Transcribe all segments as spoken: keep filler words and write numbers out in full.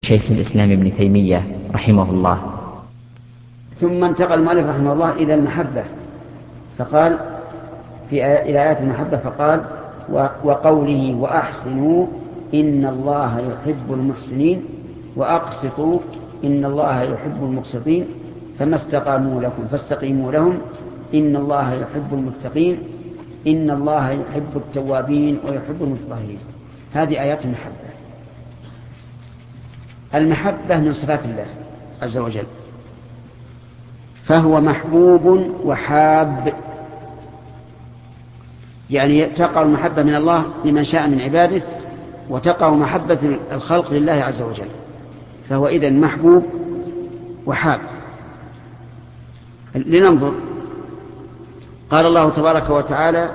شيخ الإسلام ابن تيمية رحمه الله. ثم انتقل المؤلف رحمه الله إلى المحبة، فقال في إلى آيات المحبة فقال وقوله وأحسنوا إن الله يحب المحسنين وأقسطوا إن الله يحب المقسطين فما استقاموا لكم فاستقيموا لهم إن الله يحب المتقين إن الله يحب التوابين ويحب المتطهرين. هذه آيات المحبة. المحبة من صفات الله عز وجل، فهو محبوب وحاب، يعني تقع المحبة من الله لمن شاء من عباده وتقع محبة الخلق لله عز وجل، فهو إذن محبوب وحاب. لننظر، قال الله تبارك وتعالى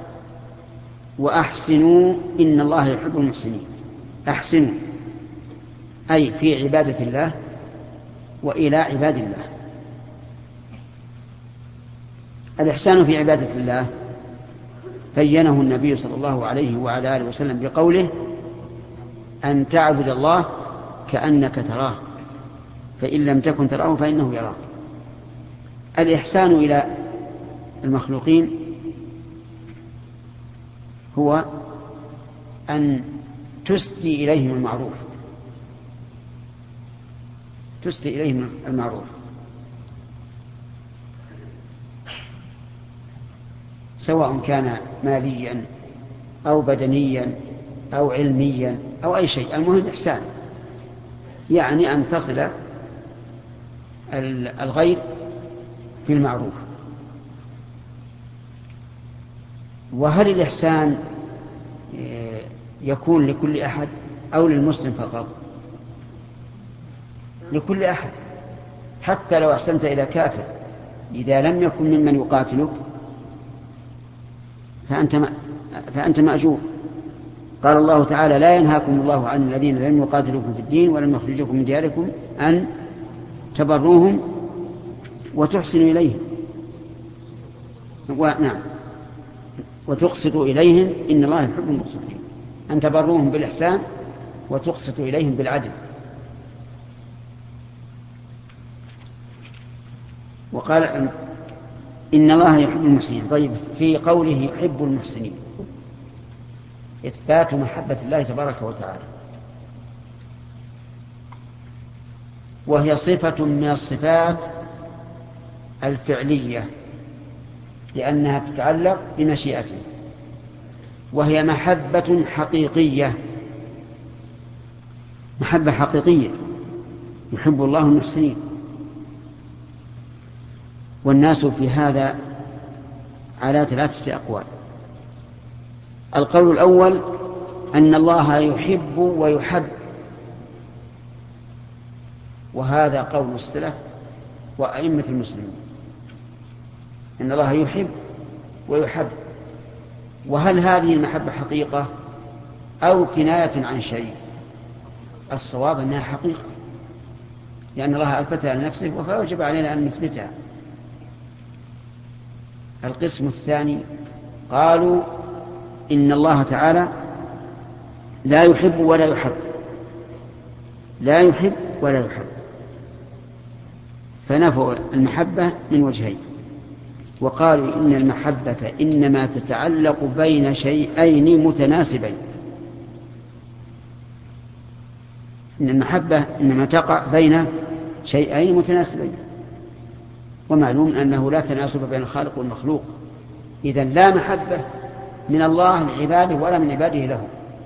وأحسنوا إن الله يحب المحسنين. أحسنوا أي في عبادة الله وإلى عباد الله. الإحسان في عبادة الله بينه النبي صلى الله عليه وعلى آله وسلم بقوله أن تعبد الله كأنك تراه فإن لم تكن تراه فإنه يراك. الإحسان إلى المخلوقين هو أن تسدي إليهم المعروف، تسدي إليهم المعروف سواء كان ماليا أو بدنيا أو علميا أو أي شيء، المهم إحسان، يعني أن تصل الغير في المعروف. وهل الإحسان يكون لكل أحد أو للمسلم فقط؟ لكل أحد، حتى لو أحسنت إلى كافر إذا لم يكن ممن يقاتلك فأنت فأنت مأجور. قال الله تعالى لا ينهاكم الله عن الذين لم يقاتلوكم في الدين ولم يخرجوكم من دياركم أن تبروهم وتحسنوا إليهم ونعم وتقسطوا إليهم إن الله يحب المقسطين. أن تبروهم بالإحسان وتقسطوا إليهم بالعدل. وقال إن الله يحب المحسنين. طيب، في قوله يحب المحسنين إثبات محبة الله تبارك وتعالى، وهي صفة من الصفات الفعلية لأنها تتعلق بمشيئته، وهي محبة حقيقية، محبة حقيقية يحب الله المحسنين. والناس في هذا على ثلاثة أقوال. القول الأول أن الله يحب ويحب، وهذا قول السلف وأئمة المسلمين، أن الله يحب ويحب. وهل هذه المحبة حقيقة أو كناية عن شيء؟ الصواب أنها حقيقة، لأن الله أثبتها لنفسه فوجب علينا أن نثبتها. القسم الثاني قالوا إن الله تعالى لا يحب ولا يحب، لا يحب ولا يحب، فنفوا المحبة من وجهين، وقالوا إن المحبة إنما تتعلق بين شيئين متناسبين، إن المحبة إنما تقع بين شيئين متناسبين، ومعلوم أنه لا تناسب بين الخالق والمخلوق، إذن لا محبة من الله لعباده ولا من عباده له،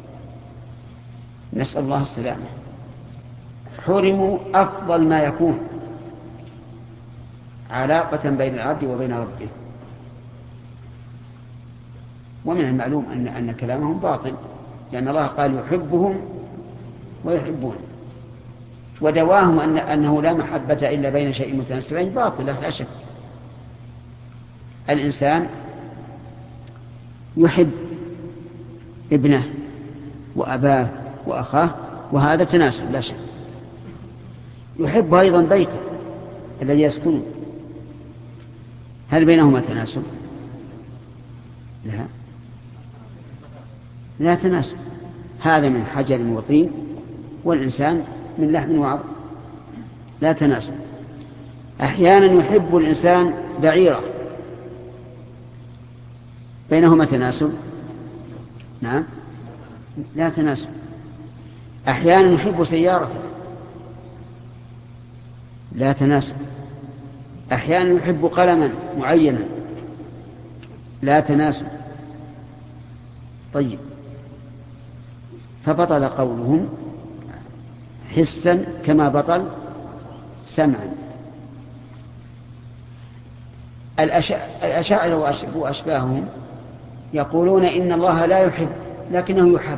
نسأل الله السلامة. حرموا أفضل ما يكون علاقة بين العبد وبين ربه. ومن المعلوم أن, أن كلامهم باطل، لأن الله قال يحبهم ويحبون، ودواهم أن أنه لا محبة إلا بين شيء متناسبين باطلة لا شك. الإنسان يحب ابنه وأباه وأخاه، وهذا تناسب لا شك. يحب أيضا بيته الذي يسكنه، هل بينهما تناسب؟ لا لا تناسب، هذا من حجر وطين والإنسان من لحم وعظم، لا تناسل. أحيانا يحب الإنسان بعيرة، بينهما تناسل؟ نعم، لا تناسل. أحيانا يحب سيارته، لا تناسل. أحيانا يحب قلما معينا، لا تناسل. طيب، فبطل قولهم حسا كما بطل سمعا. الأشاعرة وأشباههم يقولون إن الله لا يحب لكنه يحب،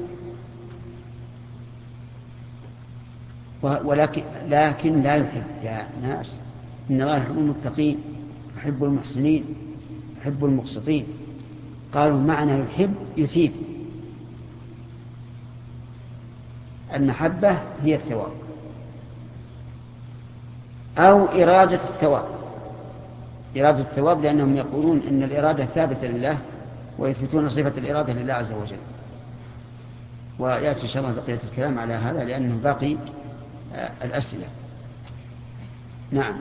ولكن لكن لا يحب يا ناس. إن الله يحب المتقين، يحب المحسنين، يحب المقسطين. قالوا معنى يحب يثيب. المحبة هي الثواب أو إرادة الثواب. إرادة الثواب لأنهم يقولون إن الإرادة ثابتة لله ويثبتون صفة الإرادة لله عز وجل. ويأتي إن شاء الله بقية الكلام على هذا لأنه باقي الأسئلة. نعم،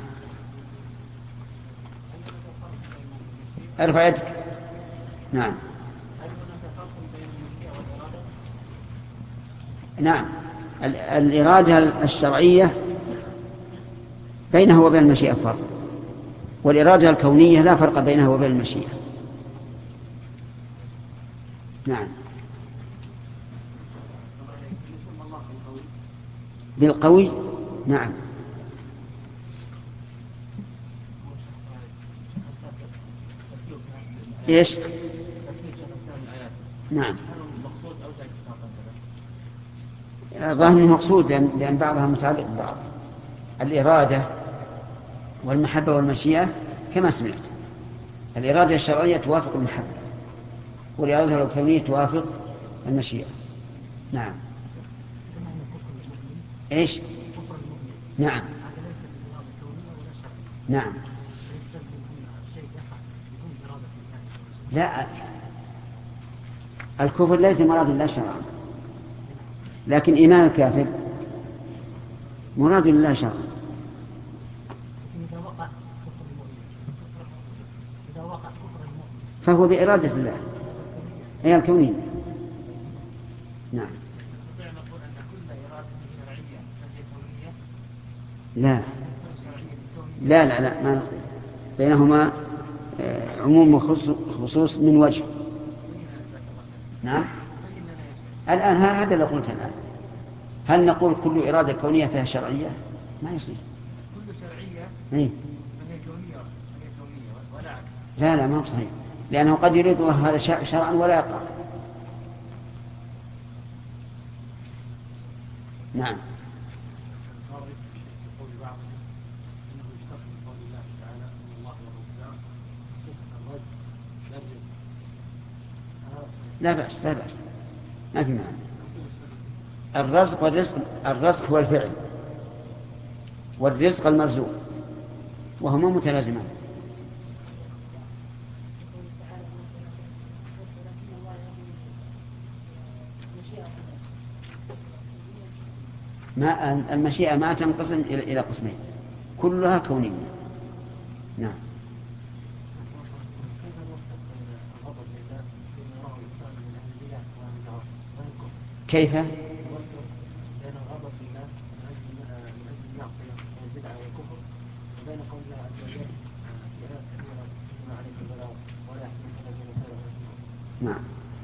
ارفع يدك. نعم نعم الإرادة الشرعية بينها وبين المشيئة فرق، والإرادة الكونية لا فرق بينها وبين المشيئة. نعم، بالقوي. نعم، ايش؟ نعم، ظاهر المقصود لأن بعضها متعلق ببعض. الإرادة والمحبة والمشيئة كما سمعت، الإرادة الشرعية توافق المحبة، والإرادة الكونية توافق المشيئة. نعم. ايش؟ نعم نعم لا، الكفر ليس مراد الله شرعا، لكن إيمان الكافر مراد الله شرعا. فهو بإرادة الله هي الكونية. نعم. لا لا لا, لا. ما بينهما عموم وخصوص من وجه. نعم. الآن هذا اللي قلت الآن، هل نقول كل إرادة كونية فيها شرعية؟ ما يصير. كل شرعية إيه؟ فهي كونية فهي كونية ولا عكس. لا لا، ما هو صحيح، لأنه قد يريد الله هذا شرعا ولا يقع. نعم. لا بأس لا بأس، ما في معنى. الرزق والرزق، الرزق هو الفعل والرزق المرزوق وهما متلازمان. ما المشيئة ما تنقسم إلى قسمين، كلها كونية. نعم. كيف؟ نعم.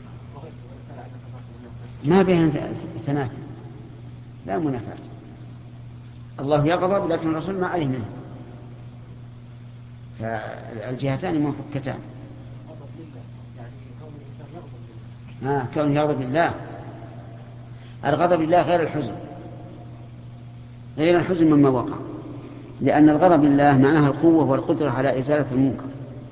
ما بين تنافي، لا منافاة. الله يغضب لكن الرسول ما عليه منه، فالجهتان منفكتان. آه كون يغضب لله، الغضب لله غير الحزن، غير الحزن مما وقع، لأن الغضب لله معناها القوة والقدرة على إزالة المنكر،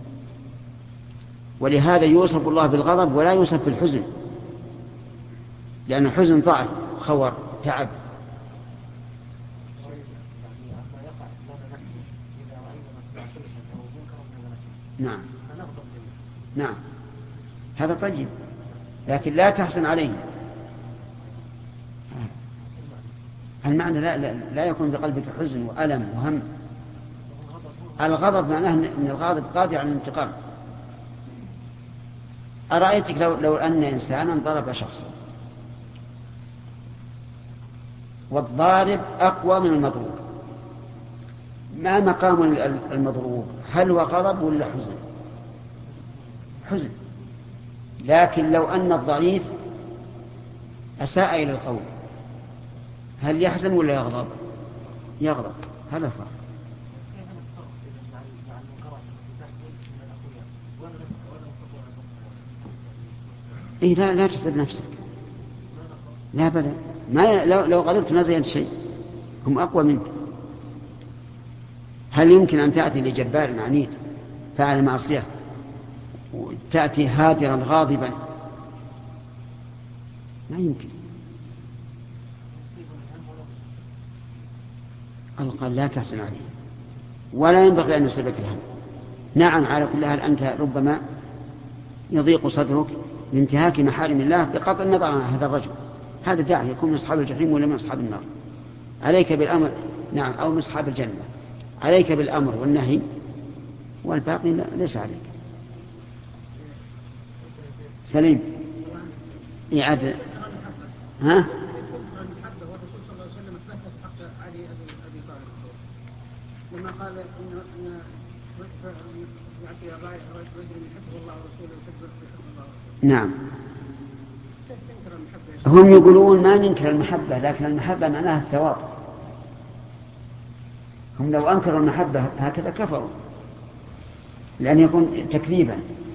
ولهذا يوصف الله بالغضب ولا يوصف بالحزن، لأن الحزن ضعف خور تعب. نعم نعم هذا طيب، لكن لا تحزن عليه. المعنى لا, لا, لا يكون في قلبك حزن وألم وهم. الغضب معناه أن الغاضب قادر على الانتقام. أرأيتك لو, لو أن إنسانا ضرب شخصا والضارب أقوى من المضروب، ما مقام المضروب؟ هل هو غضب ولا حزن؟ حزن. لكن لو أن الضعيف أساء إلى القول هل يحزن ولا يغضب؟ يغضب. هذا الفرق. إيه لا لا تتعب نفسك، لا بدا ما لو, لو غضبت ما زينت شيء، هم أقوى منك. هل يمكن أن تأتي لجبار عنيد فعل معصية وتأتي هادرا غاضبا؟ ما يمكن. قال لا تحزن عليه ولا ينبغي أن يصيبك الهم. نعم على كل حال أنت ربما يضيق صدرك لانتهاك محارم الله بقطع النظر عن هذا الرجل، هذا داعي يكون من أصحاب الجحيم ولا من أصحاب النار. عليك بالأمر، نعم، أو من أصحاب الجنة. عليك بالأمر والنهي والباقي ليس عليك. سليم إعادة. ها؟ لما قال إن إن يعطي الرجل يحبه الله ورسوله ويكبر بحب الله ورسوله. نعم. هم يقولون ما ننكر المحبة، لكن المحبة معناها الثواب. هم لو أنكروا المحبة هكذا كفروا، لأن يكون تكذيبا.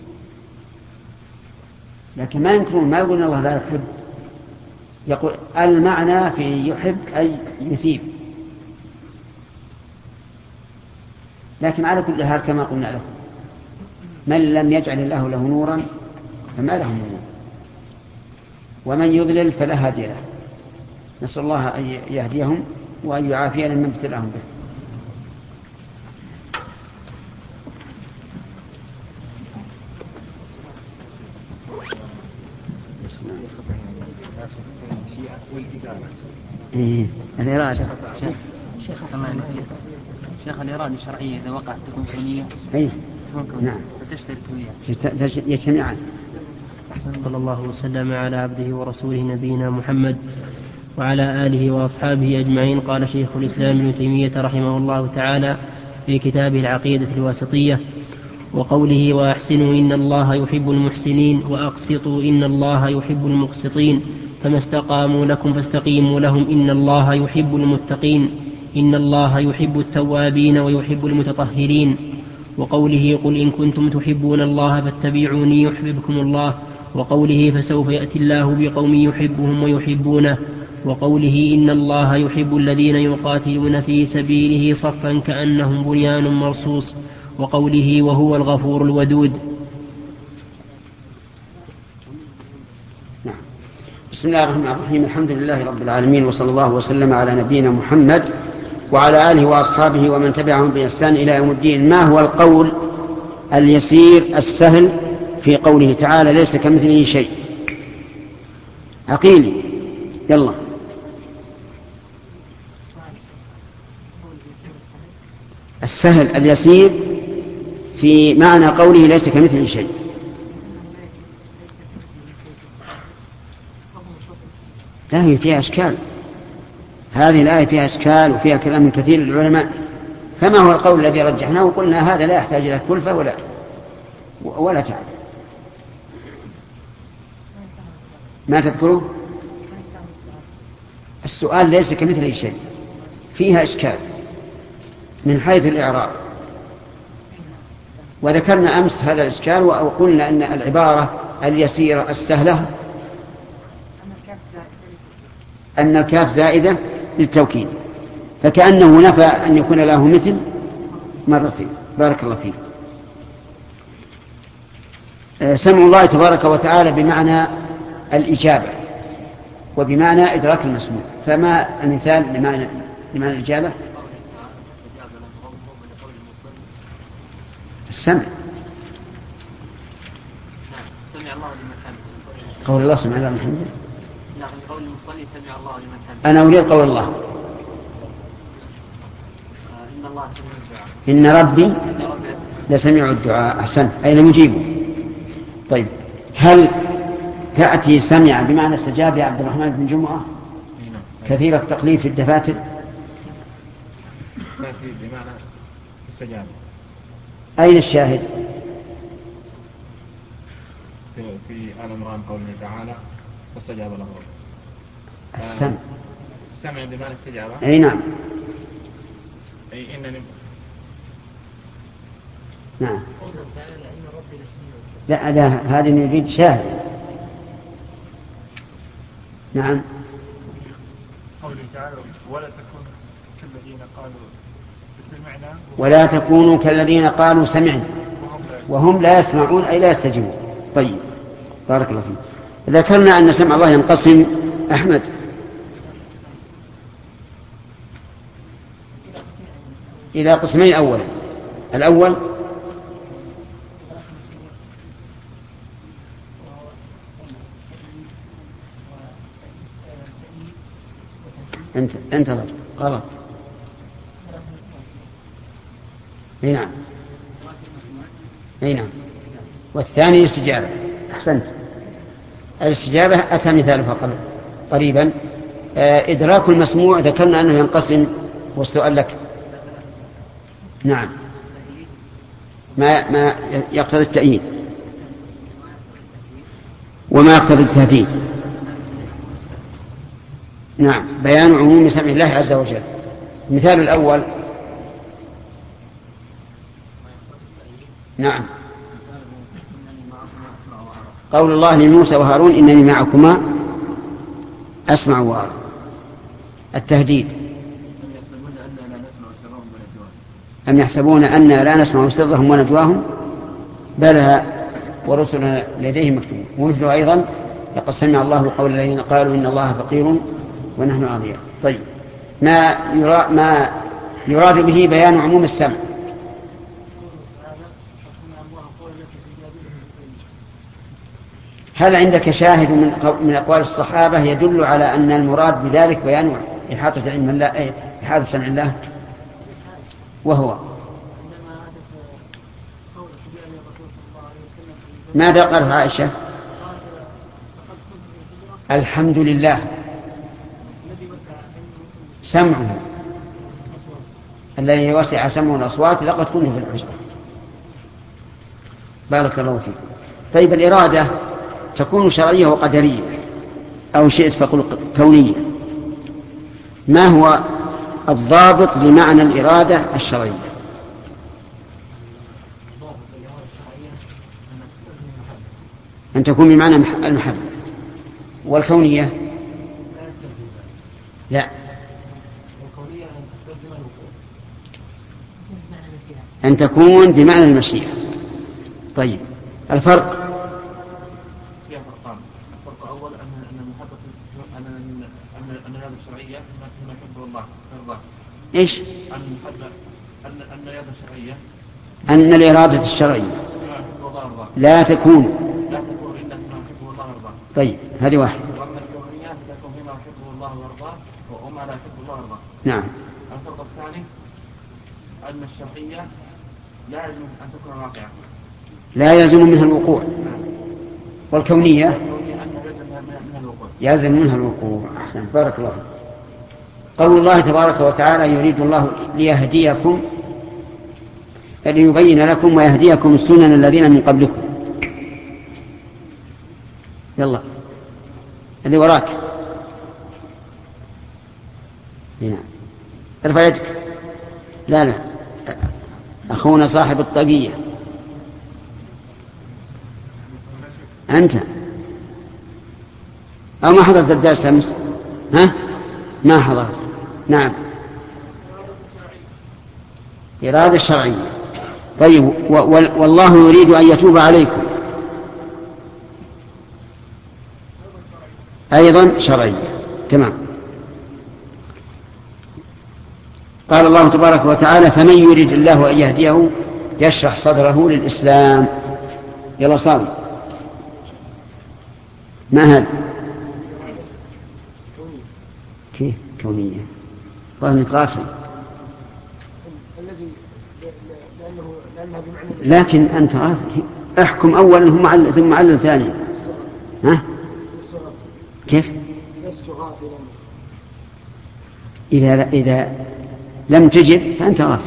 لكن ما ينكرون، ما يقولون الله لا يحب. يقول المعنى في يحب أي يثيب. لكن على كل حال كما قلنا له، من لم يجعل الله له نورا فما له نور، ومن يضلل فلا هادي له. نسأل الله أن يهديهم وأن يعافينا ممن ابتلاهم به. إيه الإرادة شيخ ثمانية شيخ الإرادة الشرعية إذا وقعت تكون كونية. إيه نعم فتشتري الكونية يجتمعان. صلى الله وسلم على عبده ورسوله نبينا محمد وعلى آله وأصحابه أجمعين. قال شيخ الإسلام ابن تيمية رحمه الله تعالى في كتابه العقيدة الواسطية: وقوله وأحسنوا إن الله يحب المحسنين وأقسطوا إن الله يحب المقسطين فما استقاموا لكم فاستقيموا لهم إن الله يحب المتقين إن الله يحب التوابين ويحب المتطهرين. وقوله قل إن كنتم تحبون الله فاتبعوني يحببكم الله. وقوله فسوف يأتي الله بقوم يحبهم ويحبونه. وقوله إن الله يحب الذين يقاتلون في سبيله صفا كأنهم بنيان مرصوص. وقوله وهو الغفور الودود. نعم. بسم الله الرحمن الرحيم. الحمد لله رب العالمين، وصلى الله وسلم على نبينا محمد وعلى آله وأصحابه ومن تبعهم بإحسان إلى يوم الدين. ما هو القول اليسير السهل في قوله تعالى ليس كمثله شيء؟ عقيلي يلا. السهل اليسير في معنى قوله ليس كمثله شيء. لا، هي فيها أشكال، هذه الآية فيها أشكال وفيها كلام كثير للعلماء. فما هو القول الذي رجحناه وقلنا هذا لا يحتاج إلى كلفة ولا ولا تعب؟ ما تذكره؟ السؤال ليس كمثله شيء فيها إشكال من حيث الإعراب، وذكرنا أمس هذا الإشكال وقلنا أن العبارة اليسيرة السهلة أن الكاف زائدة للتوكيد، فكأنه نفى أن يكون له مثل مرتين. بارك الله فيك. سمع الله تبارك وتعالى بمعنى الإجابة وبمعنى إدراك المسموع، فما المثال لمعنى, لمعنى الإجابة؟ السمع. سمع الله لمن حمده. قول الله سمع الله لمن حمده. لا، قول المصلي سمع الله لمن حمده. أنا أريد قول الله. الله سميع الدعاء. إن ربي لسميع الدعاء. أحسنت، أي لم يجيبه. طيب، هل تأتي سمع بمعنى استجاب يا عبد الرحمن بن جمعة كثير التقليد في الدفاتر؟ تأتي بمعنى استجاب. أين الشاهد؟ في, في آل عمران قوله تعالى فاستجاب له. السمع. السمع بمعنى استجابة. أي نعم. أي إنني. نعم. لا لا، هذا يريد شاهد. نعم. قوله تعالى ولا تكونوا كالذين قالوا سمعنا ولا تكونوا كالذين قالوا سمعنا وهم لا يسمعون، أي لا يستجيبون. طيب، بارك الله فيك. ذكرنا أن سمع الله ينقسم أحمد إلى قسمين. أولا الأول انت انتظر غلط. اي نعم، اي نعم. والثاني الاستجابة. احسنت، الاستجابة اتى مثالها قبل قريبا. ادراك المسموع ذكرنا انه ينقسم، والسؤال لك. نعم، ما ما يقتضي التأييد وما يقتضي التهديد. نعم، بيان عموم سمع الله عز وجل. المثال الأول نعم قول الله لموسى وهارون إنني معكما أسمع وأرى. التهديد أم يحسبون أننا لا نسمع سرهم ونجواهم بلى ورسلنا لديهم مكتوبون. ومثله أيضا لقد سمع الله قول الذين قالوا إن الله فقير ونحن أغنياء. طيب، ما يراد, ما يراد به بيان عموم السمع. هل عندك شاهد من من أقوال الصحابة يدل على أن المراد بذلك بيان إحاطة علم الله، إحاطة سمع الله؟ وهو ماذا قالت عائشة؟ الحمد لله سمعه الذي وسع سمعه الأصوات لقد كنت في الحجرة. بارك الله فيكم. طيب، الإرادة تكون شرعية وقدرية أو شئت فقل كونية. ما هو الضابط لمعنى الإرادة الشرعية؟ أن تكون بمعنى المحبة. والكونية لا، أن تكون بمعنى المشيئة. طيب، الفرق؟ الفرق الأول أن المحبة أن أن أن الإرادة الشرعية ما يحبه الله ويرضاه. إيش؟ أن المحبة أن أن الإرادة الشرعية أن الإرادة الشرعية لا تكون لا تكون إلا فيما يحبه الله ويرضاه. طيب، هذه واحدة. وأما الكونية تكون فيما يحبه الله ويرضاه وما لا يحبه الله ويرضاه. نعم. الفرق الثاني أن الشرعية لا يلزم أن تكون واقعة، لا يلزم منها الوقوع. والكونية يلزم منها الوقوع. أحسن، بارك الله. قول الله تبارك وتعالى يريد الله ليهديكم ليبين لكم ويهديكم السنن الذين من قبلكم. يلا اللي وراك هنا ارفع يدك. لا لا، أخونا صاحب الطاقية أنت أو ما حضرت الدرس أمس؟ ها؟ ما حضرت. نعم، إرادة شرعية. طيب، والله يريد أن يتوب عليكم أيضا شرعية. تمام. قال الله تبارك وتعالى فمن يريد الله أن يهديه يشرح صدره للإسلام. يلا صار ما هذا؟ كيف كونية؟ والله قافل. الذي لأنه لأنها بمعنى لكن أنت احكم أولا ثم علل ثم علل ثانيا. ها؟ كيف؟ لست غافلا. إذا إذا لم تجب فأنت غافل.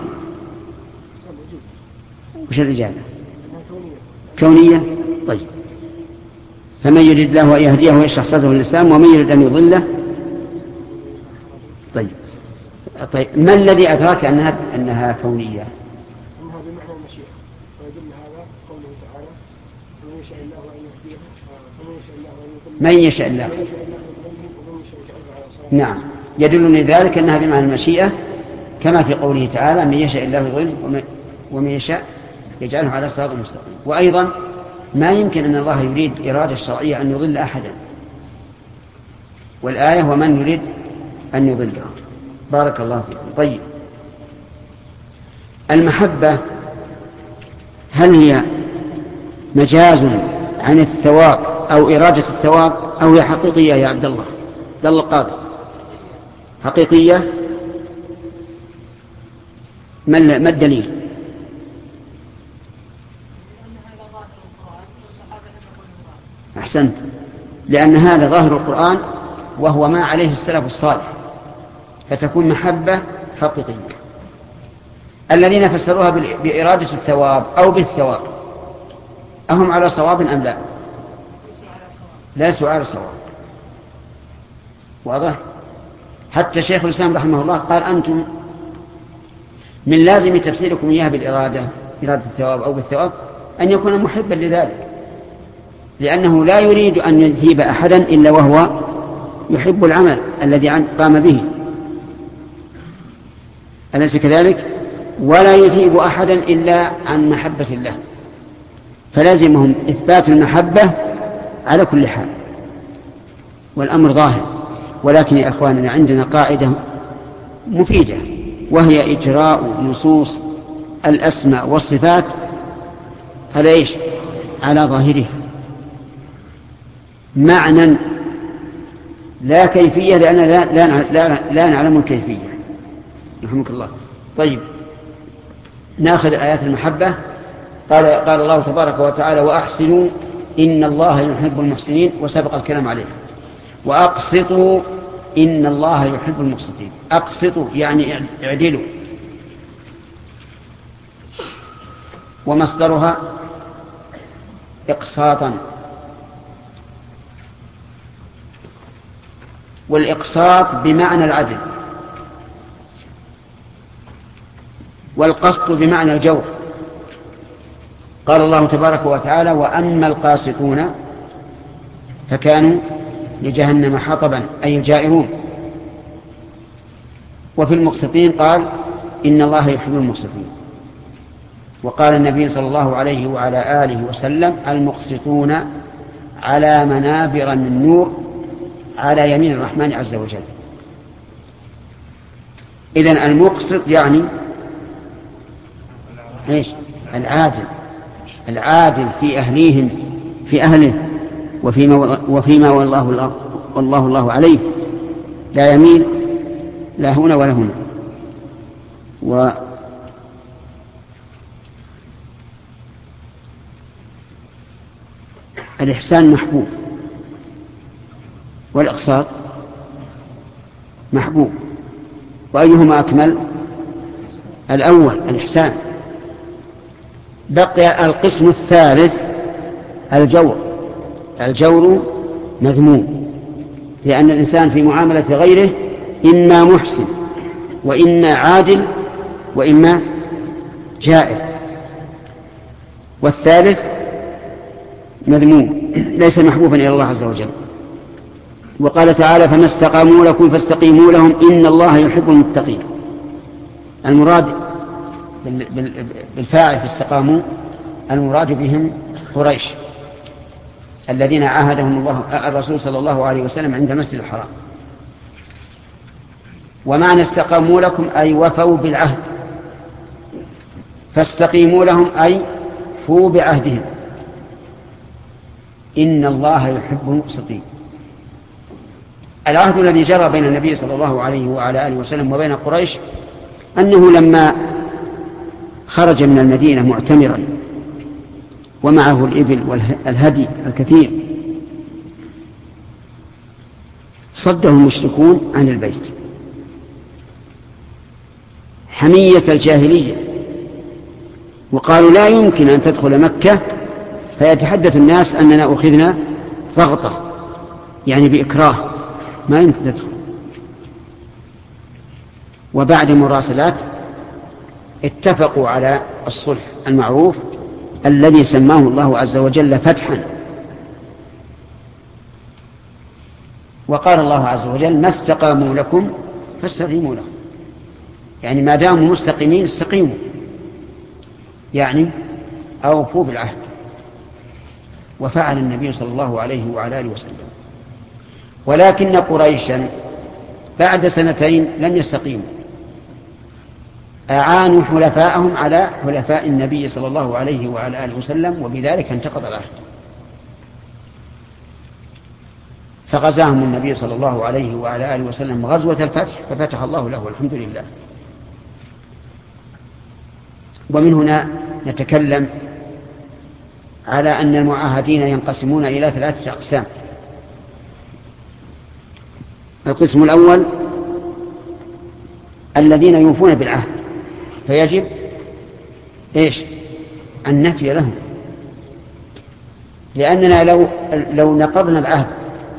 وش الإجابة؟ كونية. طيب، فمن يريد الله أن يهديه ويشرح صدره للإسلام ومن يريد أن يضله. طيب طيب ما الذي أدراك أنها أنها كونية؟ أنها بمعنى المشيئة، ويدل هذا قوله تعالى: ومن يشاء الله أن يهديه ومن يشاء الله أن يضله. من يشاء الله. نعم، يدلني ذلك أنها بمعنى المشيئة، كما في قوله تعالى: من يشاء الله يضله ومن يشاء يجعله على صراط مستقيم. وأيضا ما يمكن أن الله يريد إرادة شرعية أن يضل أحدا، والآية: ومن يريد أن يضله. بارك الله فيكم. طيب، المحبة هل هي مجاز عن الثواب أو إرادة الثواب، أو هي حقيقية يا عبد الله؟ عبد الله القاضي، حقيقية. ما الدليل؟ أحسنت، لأن هذا ظاهر القرآن وهو ما عليه السلف الصالح، فتكون محبة حقيقية. الذين فسروها بإرادة الثواب أو بالثواب أهم على صواب أم لا؟ ليسوا على صواب. واضح؟ حتى شيخ الإسلام رحمه الله قال: أنتم من لازم تفسيركم إياها بالإرادة، إرادة الثواب أو بالثواب، أن يكون محبا لذلك، لأنه لا يريد أن يذهب أحدا إلا وهو يحب العمل الذي قام به، أليس كذلك؟ ولا يثيب أحدا إلا عن محبة الله، فلازمهم إثبات المحبة على كل حال، والأمر ظاهر. ولكن يا أخواننا عندنا قاعدة مفيدة، وهي إجراء نصوص الأسماء والصفات على إيش؟ على ظاهرها، معنى لا كيفية، لأن لا, لا, لا, لا نعلم الكيفية. رحمك الله. طيب، ناخذ آيات المحبة. قال, قال الله تبارك وتعالى: وأحسنوا إن الله يحب المحسنين، وسبق الكلام عليه. وأقسطوا إن الله يحب المقسطين. أقسطوا يعني اعدلوا، ومصدرها إقساطا، والإقساط بمعنى العدل، والقسط بمعنى الجور. قال الله تبارك وتعالى: وأما القاسطون فكانوا لجهنم حطبا، أي الجائرون. وفي المقسطين قال: إن الله يحب المقسطين. وقال النبي صلى الله عليه وعلى آله وسلم: المقسطون على منابر من نور على يمين الرحمن عز وجل. إذن المقسط يعني إيش؟ العادل، العادل في أهليهم، في أهله، وفيما, وفيما والله, والله الله عليه، لا يميل لا هنا ولا هنا. والإحسان محبوب، والإقساط محبوب، وأيهما أكمل؟ الأول الإحسان. بقي القسم الثالث الجور. الجور مذموم، لأن الإنسان في معاملة غيره إما محسن وإما عادل وإما جائر، والثالث مذموم ليس محبوبا إلى الله عز وجل. وقال تعالى: فما استقاموا لكم فاستقيموا لهم إن الله يحب المتقين. المراد بالفاعل فاستقاموا المراد بهم قريش الذين عاهدهم الله الرسول صلى الله عليه وسلم عند المسجد الحرام. ومعنى استقاموا لكم أي وفوا بالعهد، فاستقيموا لهم أي فوا بعهدهم. إن الله يحب المقسطين. العهد الذي جرى بين النبي صلى الله عليه وعلى آله وسلم وبين قريش أنه لما خرج من المدينة معتمرا ومعه الإبل والهدي الكثير، صده المشركون عن البيت حمية الجاهلية، وقالوا لا يمكن أن تدخل مكة، فيتحدث الناس أننا أخذنا ضغطة يعني بإكراه، ما يمكن تدخل. وبعد مراسلات اتفقوا على الصلح المعروف الذي سماه الله عز وجل فتحا. وقال الله عز وجل ما استقاموا لكم فاستقيموا لهم، يعني ما داموا مستقيمين استقيموا، يعني أوفوا بالعهد. وفعل النبي صلى الله عليه وعلى آله وسلم. ولكن قريشا بعد سنتين لم يستقيموا، أعانوا حلفاءهم على حلفاء النبي صلى الله عليه وعلى آله وسلم، وبذلك انتقض العهد. فغزاهم النبي صلى الله عليه وعلى آله وسلم غزوة الفتح، ففتح الله له والحمد لله. ومن هنا نتكلم على أن المعاهدين ينقسمون إلى ثلاثة أقسام. القسم الأول الذين يوفون بالعهد، فيجب إيش؟ النفي لهم، لأننا لو, لو نقضنا العهد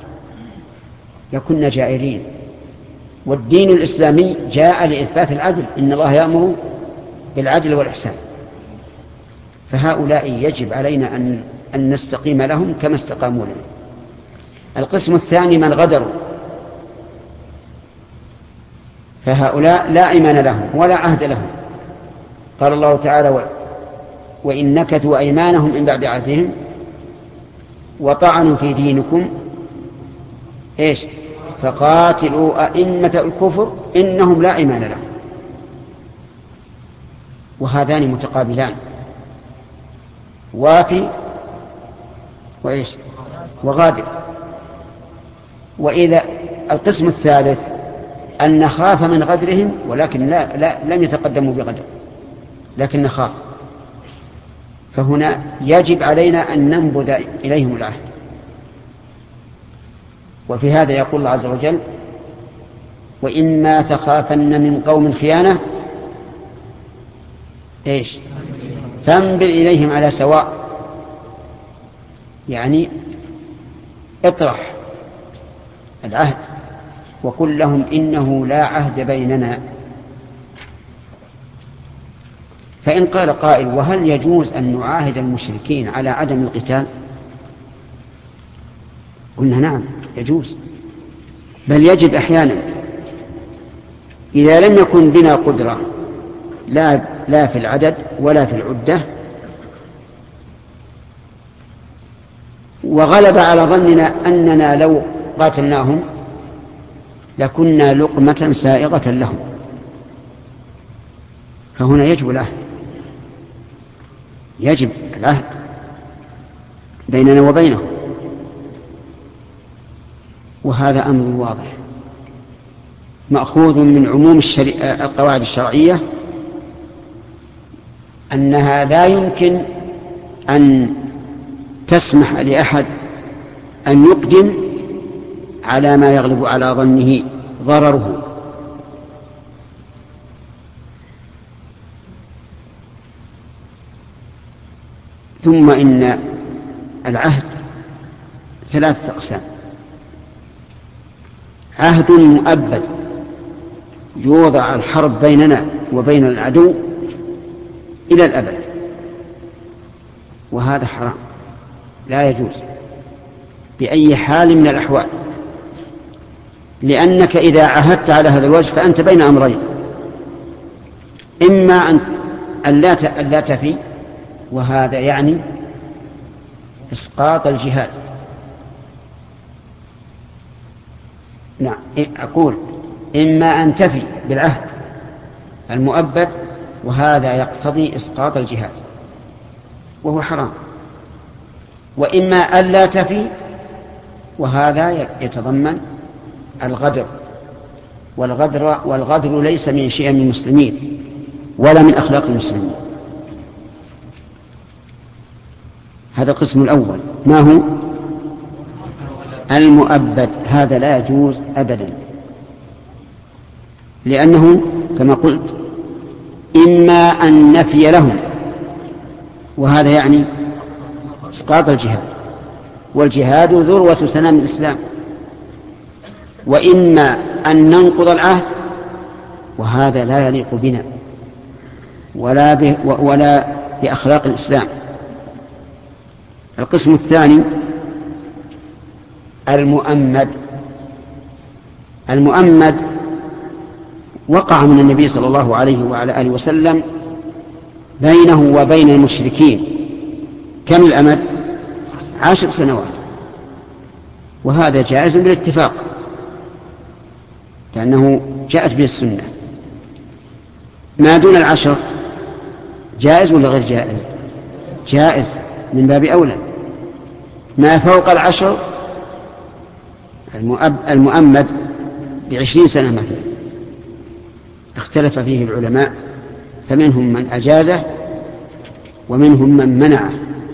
لكنا جائرين، والدين الإسلامي جاء لإثبات العدل، إن الله يأمر بالعدل والإحسان، فهؤلاء يجب علينا أن, أن نستقيم لهم كما استقاموا لنا. القسم الثاني من غدروا، فهؤلاء لا إيمان لهم ولا عهد لهم. قال الله تعالى وإن نكثوا أيمانهم من بعد عهدهم وطعنوا في دينكم إيش فقاتلوا أئمة الكفر إنهم لا إيمان لهم. وهذان متقابلان، وافي وإيش وغادر. وإذا القسم الثالث أن نخاف من غدرهم، ولكن لا, لا لم يتقدموا بغدر لكن نخاف، فهنا يجب علينا أن ننبذ إليهم العهد. وفي هذا يقول الله عز وجل وإما تخافن من قوم خيانة إيش فانبذ إليهم على سواء، يعني اطرح العهد وقل لهم إنه لا عهد بيننا. فإن قال قائل وهل يجوز أن نعاهد المشركين على عدم القتال؟ قلنا نعم يجوز، بل يجب أحيانا إذا لم يكن بنا قدرة لا, لا في العدد ولا في العدة، وغلب على ظننا أننا لو قاتلناهم لكنا لقمة سائغة لهم، فهنا يجب العهد، يجب العهد بيننا وبينهم. وهذا أمر واضح مأخوذ من عموم القواعد الشرعية أنها لا يمكن أن تسمح لأحد أن يقدم على ما يغلب على ظنه ضرره. ثم إن العهد ثلاثة أقسام: عهد مؤبد يوضع الحرب بيننا وبين العدو إلى الأبد، وهذا حرام لا يجوز بأي حال من الأحوال، لأنك إذا عهدت على هذا الوجه فأنت بين أمرين: إما أن لا تفي، وهذا يعني إسقاط الجهاد. نعم أقول إما أن تفي بالعهد المؤبد، وهذا يقتضي إسقاط الجهاد وهو حرام، وإما أن لا تفي، وهذا يتضمن الغدر، والغدر, والغدر ليس من شيء من المسلمين ولا من أخلاق المسلمين. هذا القسم الأول. ما هو؟ المؤبد. هذا لا يجوز أبدا، لأنه كما قلت إما أن نفي لهم، وهذا يعني إسقاط الجهاد، والجهاد ذروة سنام الإسلام، وإما أن ننقض العهد، وهذا لا يليق بنا ولا, به ولا بأخلاق الإسلام. القسم الثاني المؤمد. المؤمد وقع من النبي صلى الله عليه وعلى آله وسلم بينه وبين المشركين كم الأمد؟ عشر سنوات، وهذا جائز بالاتفاق لأنه جاءت به السنة. ما دون العشر جائز ولا غير جائز؟ جائز من باب أولى. ما فوق العشر المؤمد بعشرين سنة مثلا اختلف فيه العلماء، فمنهم من أجازه ومنهم من منعه.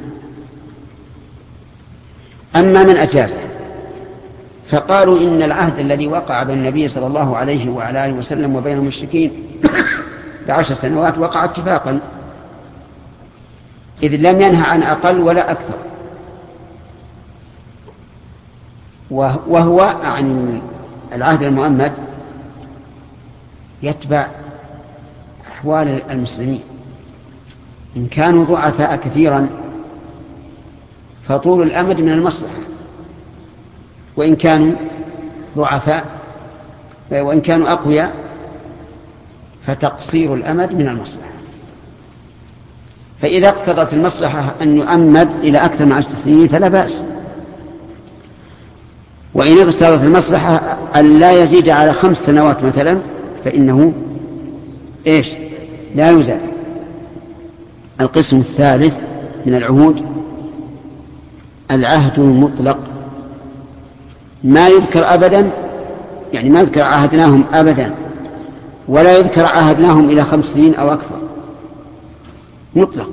أما من أجازه فقالوا إن العهد الذي وقع بين النبي صلى الله عليه وعلى آله وسلم وبين المشركين بعشر سنوات وقع اتفاقا، إذ لم ينهى عن أقل ولا أكثر، وهو عن العهد المؤمد يتبع أحوال المسلمين. إن كانوا ضعفاء كثيرا فطول الأمد من المصلحة، وإن كانوا ضعفاء وإن كانوا أقوياء فتقصير الأمد من المصلحة. فإذا اقتضت المصلحة أن يؤمد إلى أكثر من عشر سنين فلا بأس، وإن اقتضت المصلحة أن لا يزيد على خمس سنوات مثلا فإنه إيش؟ لا يزاد. القسم الثالث من العهود العهد المطلق، ما يذكر أبدا، يعني ما يذكر عهدناهم أبدا ولا يذكر عهدناهم إلى خمس سنين أو أكثر، مطلق.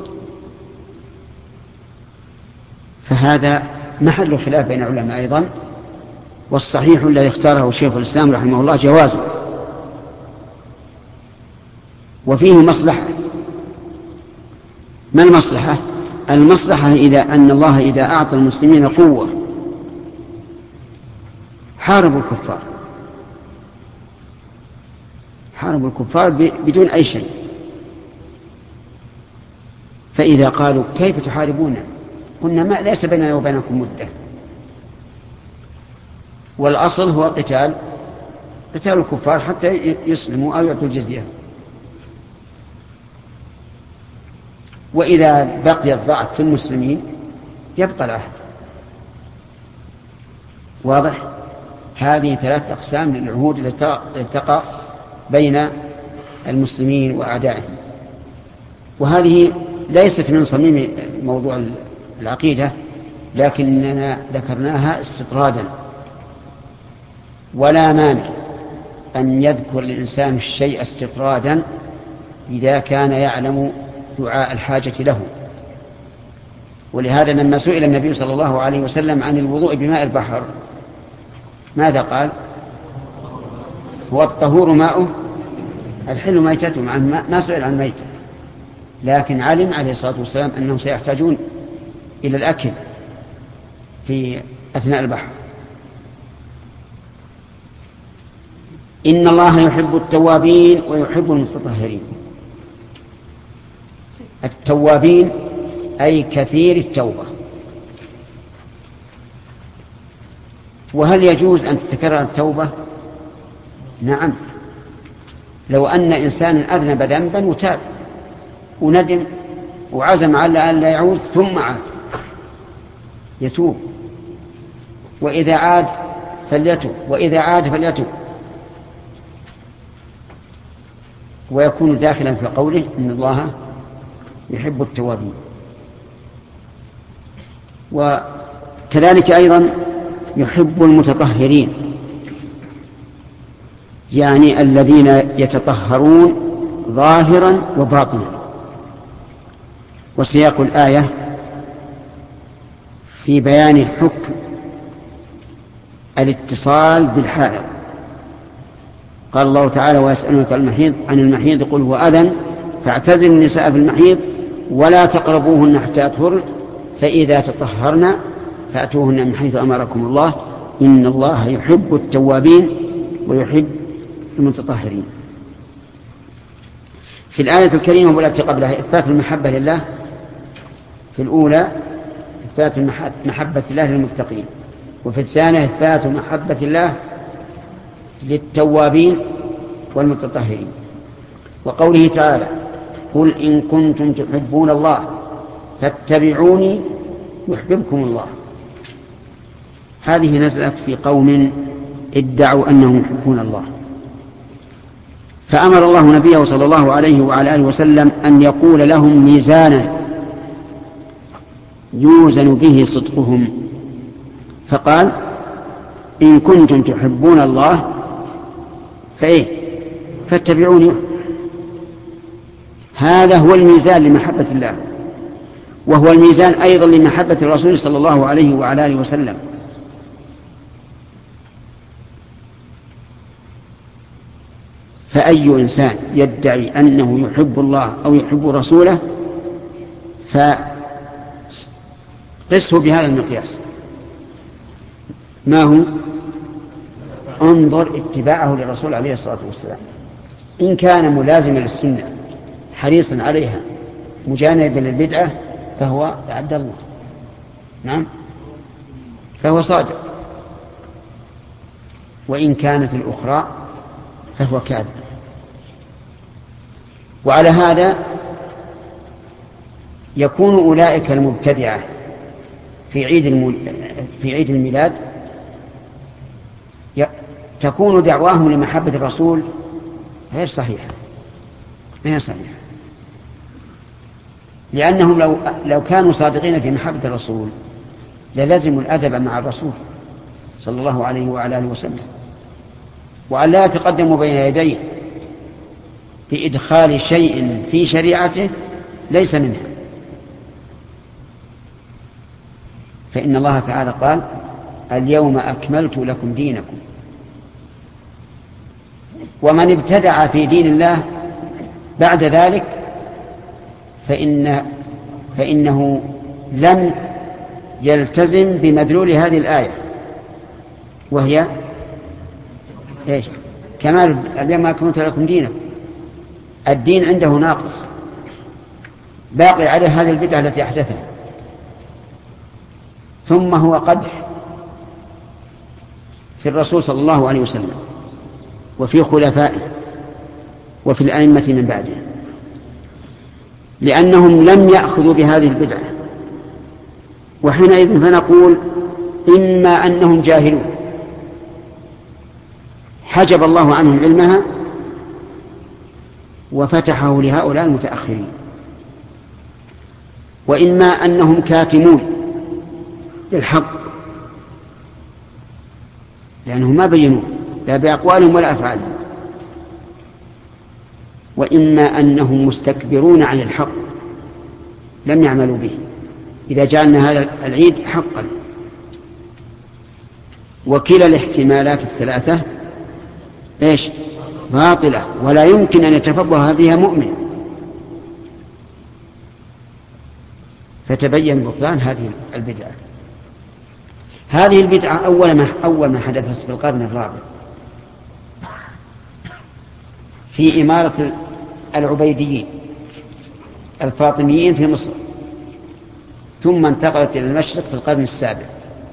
فهذا محل خلاف بين العلماء أيضا، والصحيح الذي اختاره شيخ الإسلام رحمه الله جوازه، وفيه مصلحة. ما المصلحة؟ المصلحة إذا أن الله إذا أعطى المسلمين قوة حاربوا الكفار، حاربوا الكفار بدون أي شيء، فإذا قالوا كيف تحاربون؟ قلنا ما ليس بيننا وبينكم مدة، والأصل هو قتال قتال الكفار حتى يسلموا أو يعطوا الجزية. وإذا بقي الضعف في المسلمين يبقى العهد. واضح؟ هذه ثلاث أقسام للعهود التي تقع بين المسلمين وأعدائهم، وهذه ليست من صميم موضوع العقيدة، لكننا ذكرناها استطرادا، ولا مانع أن يذكر الإنسان الشيء استطرادا إذا كان يعلم دعاء الحاجة له. ولهذا لما سئل النبي صلى الله عليه وسلم عن الوضوء بماء البحر ماذا قال؟ هو الطهور ماؤه الحل ميتته، ما سئل عن ميته، لكن علم عليه الصلاة والسلام أنهم سيحتاجون إلى الأكل في أثناء البحر. إن الله يحب التوابين ويحب المتطهرين. التوابين أي كثير التوبة. وهل يجوز أن تتكرر التوبة؟ نعم، لو أن إنسانا أذنب ذنبا وتاب وندم وعزم على أن لا يعود ثم عاد يتوب، وإذا عاد فليتوب، وإذا عاد فليتوب، ويكون داخلا في قوله إن الله يحب التوابين. وكذلك أيضا يحب المتطهرين، يعني الذين يتطهرون ظاهرا وباطنا. وسياق الآية في بيان حكم الاتصال بالحائض. قال الله تعالى: ويسألونك عن المحيض عن المحيض قل هو أذى فاعتزلوا النساء في المحيض ولا تقربوهن حتى يطهرن فإذا تطهرن فأتوهن من حيث أمركم الله إن الله يحب التوابين ويحب المتطهرين. في الآية الكريمة والتي قبلها إثبات المحبة لله. في الأولى إثبات محبة الله للمتقين، وفي الثانية إثبات محبة الله للتوابين والمتطهرين. وقوله تعالى: قل إن كنتم تحبون الله فاتبعوني يحببكم الله. هذه نزلت في قوم ادعوا أنهم يحبون الله، فأمر الله نبيه صلى الله عليه وعلى آله وسلم أن يقول لهم ميزانا يوزن به صدقهم، فقال: إن كنتم تحبون الله فإيه فاتبعوني. هذا هو الميزان لمحبة الله، وهو الميزان أيضا لمحبة الرسول صلى الله عليه وعلى آله وسلم. فأي إنسان يدعي أنه يحب الله أو يحب رسوله فقسه بهذا المقياس. ما هو؟ انظر اتباعه للرسول عليه الصلاة والسلام. إن كان ملازما للسنة حريصا عليها مجانبا للبدعة فهو عبد الله، نعم، فهو صادق. وإن كانت الأخرى فهو كاذب. وعلى هذا يكون أولئك المبتدعة في عيد في عيد الميلاد تكون دعواهم لمحبة الرسول غير صحيحة، غير صحيحة، لأنهم لو لو كانوا صادقين في محبة الرسول للزموا الأدب مع الرسول صلى الله عليه وعلى آله وسلم، وأن لا يتقدموا بين يديه بإدخال شيء في شريعته ليس منها. فإن الله تعالى قال: اليوم أكملت لكم دينكم. ومن ابتدع في دين الله بعد ذلك فإن فإنه لم يلتزم بمدلول هذه الآية، وهي إيش؟ كمال اليوم أكملت لكم دينكم. الدين عنده ناقص باقي عليه هذه البدعة التي أحدثها، ثم هو قدح في الرسول صلى الله عليه وسلم وفي خلفائه وفي الأئمة من بعده، لأنهم لم يأخذوا بهذه البدعة. وحينئذ فنقول: إما أنهم جاهلون حجب الله عنهم علمها وفتحه لهؤلاء المتأخرين، وإما أنهم كاتمون للحق لأنهم ما بينوه لا بأقوالهم ولا أفعالهم، وإما أنهم مستكبرون عن الحق لم يعملوا به إذا جعلنا هذا العيد حقا. وكلا الاحتمالات الثلاثة إيش؟ باطلة، ولا يمكن أن يتفبه بها مؤمن. فتبين بطلان هذه البدعة. هذه البدعة أول ما أول ما حدثت في القرن الرابع في إمارة العبيديين الفاطميين في مصر، ثم انتقلت إلى المشرق في القرن السابع،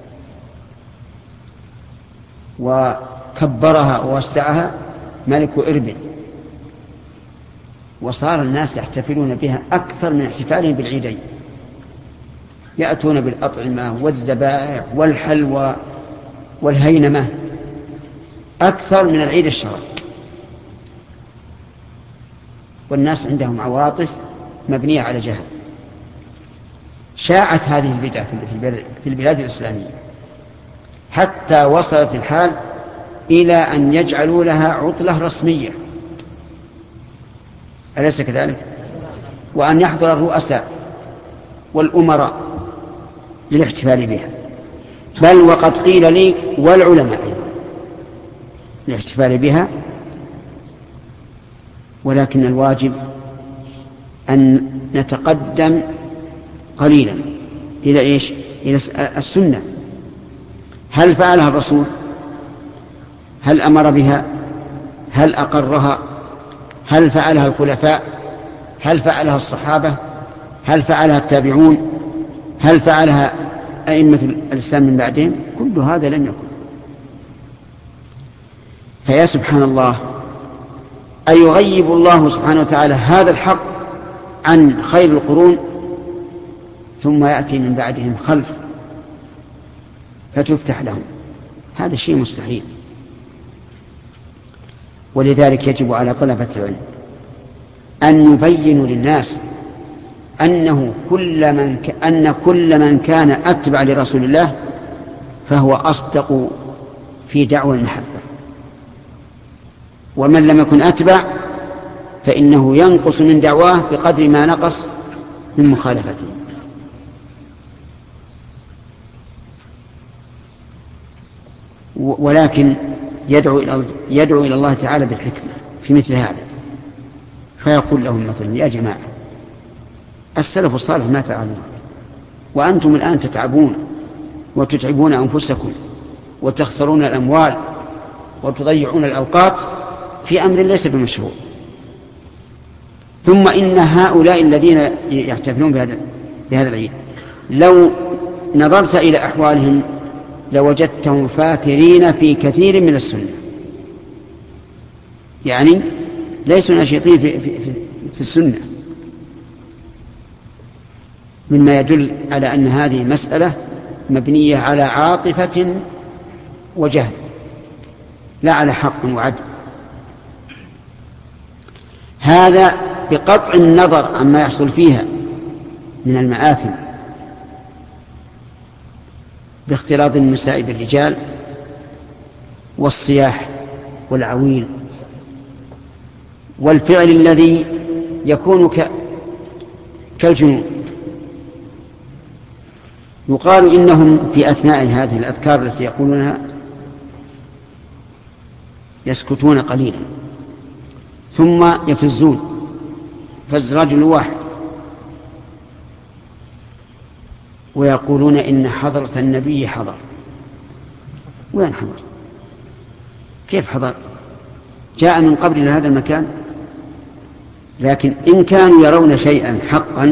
وكبرها ووسعها ملك إربد، وصار الناس يحتفلون بها أكثر من احتفالهم بالعيدين. يأتون بالأطعمة والذبائح والحلوى والهينمة أكثر من العيد الشرعي، والناس عندهم عواطف مبنية على جهل. شاعت هذه البدعة في البلاد الإسلامية حتى وصلت الحال إلى أن يجعلوا لها عطلة رسمية، أليس كذلك؟ وأن يحضر الرؤساء والأمراء للاحتفال بها، بل وقد قيل لي والعلماء أيضا للاحتفال بها، ولكن الواجب أن نتقدم قليلا إلى إيش؟ إلى السنة. هل فعلها الرسول؟ هل أمر بها؟ هل أقرها؟ هل فعلها الخلفاء؟ هل فعلها الصحابة؟ هل فعلها التابعون؟ هل فعلها أئمة الإسلام من بعدهم؟ كل هذا لم يكن. فيا سبحان الله، أيغيب الله سبحانه وتعالى هذا الحق عن خير القرون ثم يأتي من بعدهم خلف فتفتح لهم؟ هذا شيء مستحيل. ولذلك يجب على طلبة العلم أن يبينوا للناس أنه كل من ك... أن كل من كان أتبع لرسول الله فهو أصدق في دعوى المحبة، ومن لم يكن أتبع فإنه ينقص من دعواه بقدر ما نقص من مخالفته. ولكن يدعو إلى يدعو إلى الله تعالى بالحكمة في مثل هذا، فيقول لهم مثلا: يا جماعة، السلف الصالح ما فعلوا، وأنتم الآن تتعبون وتتعبون أنفسكم وتخسرون الأموال وتضيعون الأوقات في أمر ليس بمشروع. ثم إن هؤلاء الذين يحتفلون بهذا بهذا العيد لو نظرت إلى أحوالهم لوجدتهم فاترين في كثير من السنة، يعني ليسوا نشيطين في, في, في السنة، مما يدل على أن هذه مسألة مبنية على عاطفة وجهل لا على حق وعدل. هذا بقطع النظر عما يحصل فيها من المآثم باختلاط النساء بالرجال والصياح والعويل والفعل الذي يكون كالجنون. يقال إنهم في أثناء هذه الأذكار التي يقولونها يسكتون قليلا ثم يفزون فز رجل واحد ويقولون إن حضرة النبي حضر. وين حضر؟ كيف حضر؟ جاء من قبل إلى هذا المكان. لكن إن كانوا يرون شيئا حقا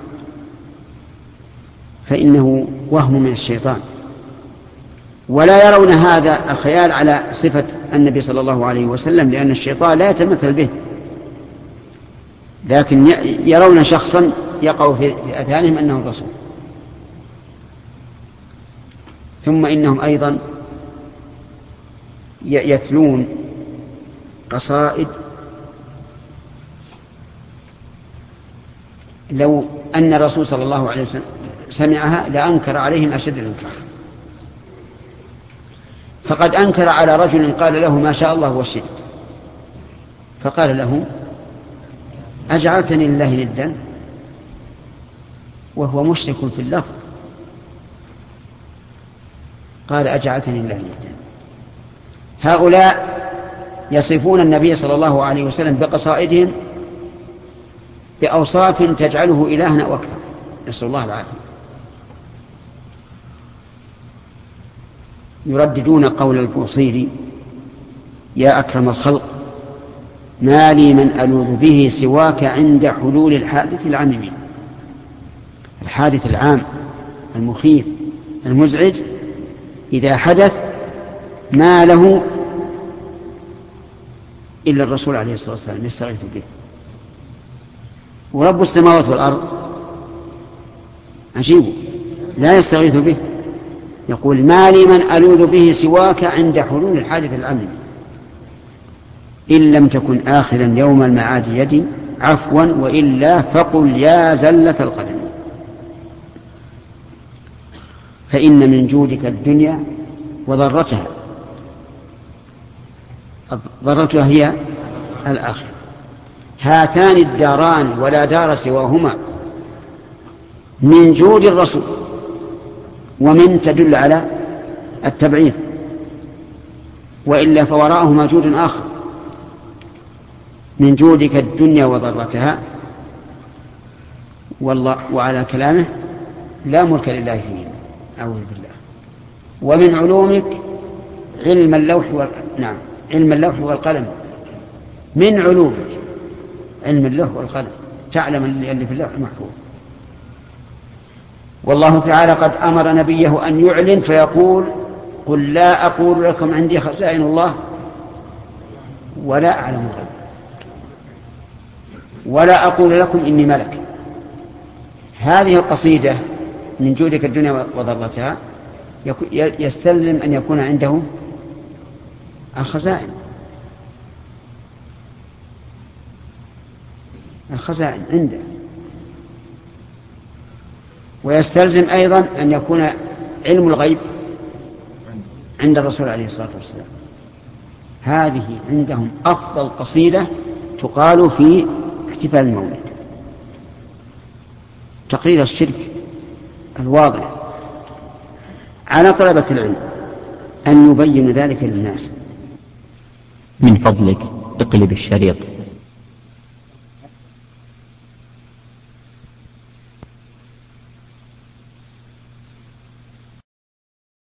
فإنه وهم من الشيطان، ولا يرون هذا الخيال على صفة النبي صلى الله عليه وسلم، لأن الشيطان لا يتمثل به، لكن يرون شخصا يقع في أذهانهم أنه الرسول. ثم إنهم أيضا يتلون قصائد لو أن الرسول صلى الله عليه وسلم سمعها لأنكر عليهم أشد الإنكار. فقد أنكر على رجل قال له: ما شاء الله وشئت، فقال له: أجعلتني لله ندا، وهو مشرك في اللفظ. قال: أجعلتني لله ندا. هؤلاء يصفون النبي صلى الله عليه وسلم بقصائدهم بأوصاف تجعله إلهنا وأكثر، نسأل الله العافية. يرددون قول البوصيري: يا أكرم الخلق، ما لي من ألوذ به سواك عند حلول الحادث العميم. الحادث العام المخيف المزعج إذا حدث ما له إلا الرسول عليه الصلاة والسلام يستغيث به. ورب السماوات والأرض عجيب لا يستغيث به، يقول: ما لي من ألوذ به سواك عند حلول الحادث العميم، إن لم تكن آخذا يوم المعاد يدي عفوا وإلا فقل يا زلة القدم. فإن من جودك الدنيا وضرتها، ضرتها هي الآخرة، هاتان الداران ولا دار سواهما من جود الرسول ومن تدل على التبعيض، وإلا فوراءه موجود آخر من جودك الدنيا وضرتها، والله وعلى كلامه لا ملك لله فيه، أعوذ بالله. ومن علومك علم اللوح وال... نعم علم اللوح والقلم، من علومك علم اللوح والقلم، تعلم اللي في اللوح المحفوظ. والله تعالى قد أمر نبيه أن يعلن فيقول قل لا أقول لكم عندي خزائن الله ولا أعلم الغيب ولا أقول لكم إني ملك. هذه القصيدة من جودك الدنيا وضرتها يستلزم أن يكون عنده الخزائن الخزائن عنده، ويستلزم أيضا أن يكون علم الغيب عند الرسول عليه الصلاة والسلام. هذه عندهم أفضل قصيدة تقال في احتفال المولد، تقرير الشرك الواضح. على طلبة العلم أن يبين ذلك للناس. من فضلك اقلب الشريط.